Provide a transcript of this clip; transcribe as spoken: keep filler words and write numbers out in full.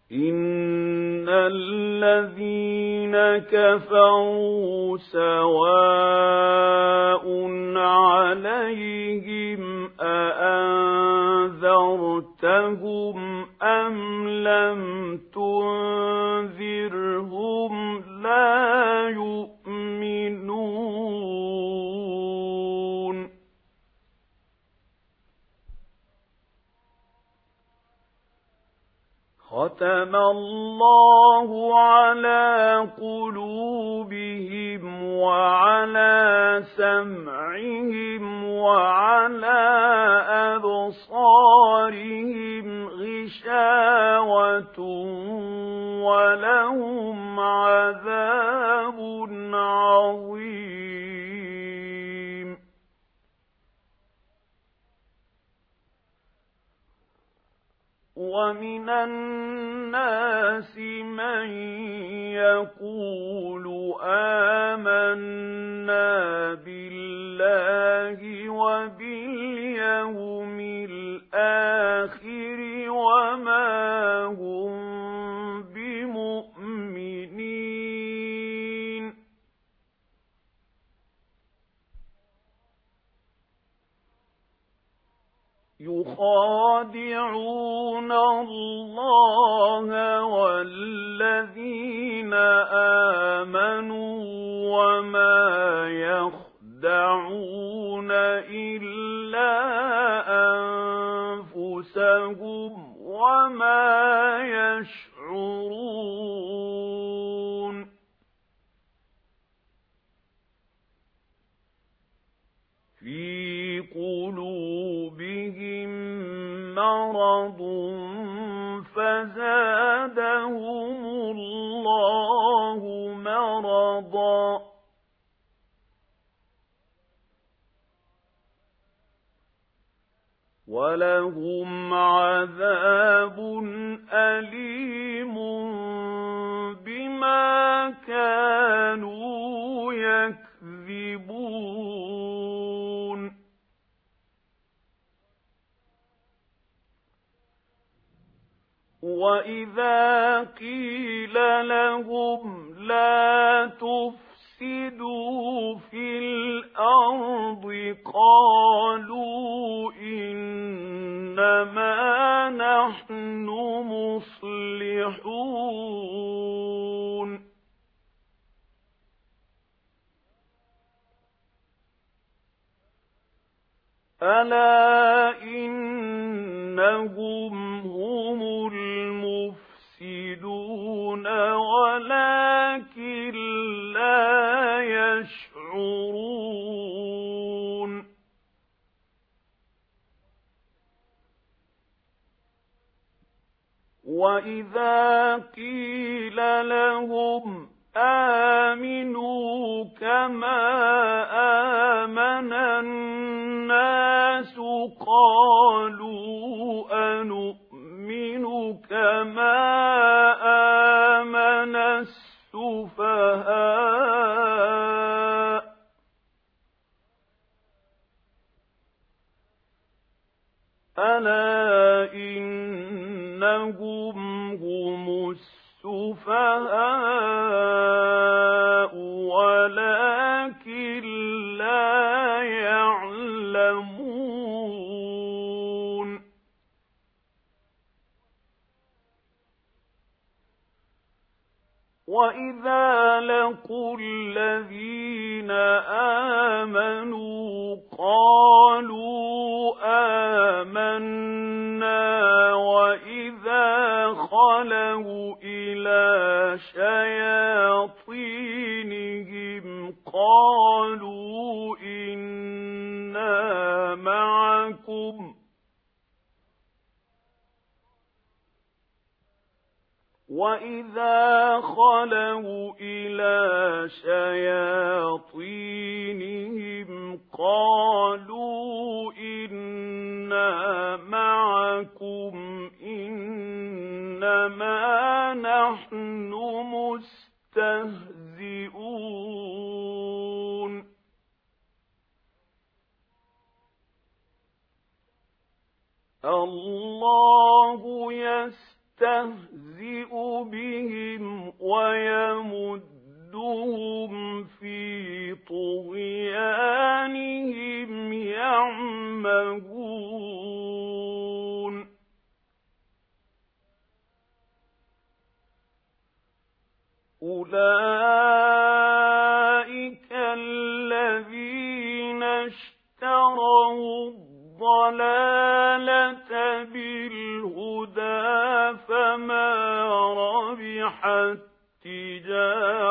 إن الذين كفروا سواء عليهم أأنذرتهم أم لم تنذرهم لا يؤمنون ختم الله على قلوبهم وعلى سمعهم وعلى أبصارهم غشاوة ولهم عذاب عظيم ومن الناس من يقول آمنا بالله وباليوم الآخر وما هم بمؤمنين يخادعون الله والذين آمنوا وما يخدعون إلا أنفسهم وما يشعرون في قلوبهم مرض فزادهم الله مرضا ولهم عذاب أليم بما كانوا يكذبون وإذا قيل لهم لا تفسدوا في الأرض قالوا إنما نحن مصلحون ألا إنهم هم المفسدون ولكن لا يشعرون وإذا قيل لهم آمنوا كما آمن الناس قالوا أنؤمن كما آمن السفهاء ألا إنهم هم السفهاء ولكن لا يعلمون وإذا لقوا الذين آمنوا قالوا آمنا وإذا خلوا إلى شياطينهم قالوا إنا معكم وإذا خلوا إلى شياطينهم قالوا إنا معكم إنما نحن مستهزئون الله يستهزئ يستهزئ بهم ويمدهم في طغيانهم يعمهون أولئك الذين اشتروا الضلالة بالهدى فما ربحت تجارتهم